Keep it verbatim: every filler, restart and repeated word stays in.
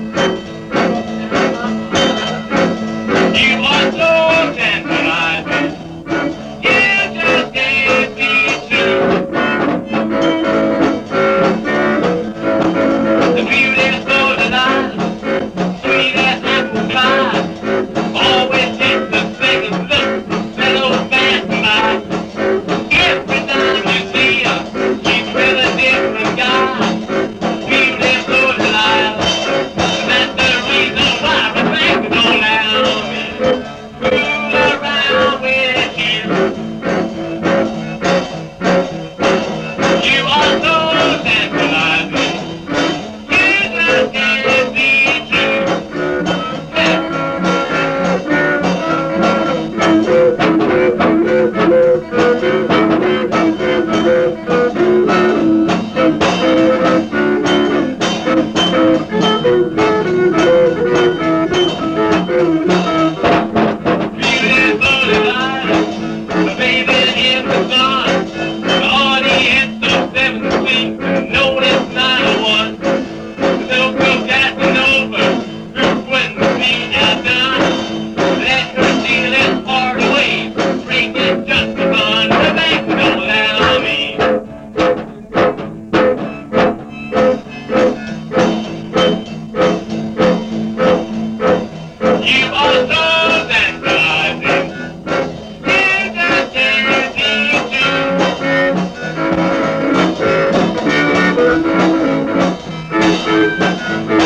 You are so tantalizing. You just can't be true. The beauty is so alive, sweet as apple pie. Always takes the second look, fellow passing by. Every time you see her, she's with a different guy. Beauty is so alive, that's the reason why the things don't allow me. Fool around with you. You are so tantalizing. You just can't be true. Beautiful alive, the baby in the sun. The audience of seventeen, no, it's not a one. The little girl Casanova, who wouldn't be outdone. Let her steal his heart away, break it just for fun. The bank don't allow me. You are so tantalizing. You just can't be true.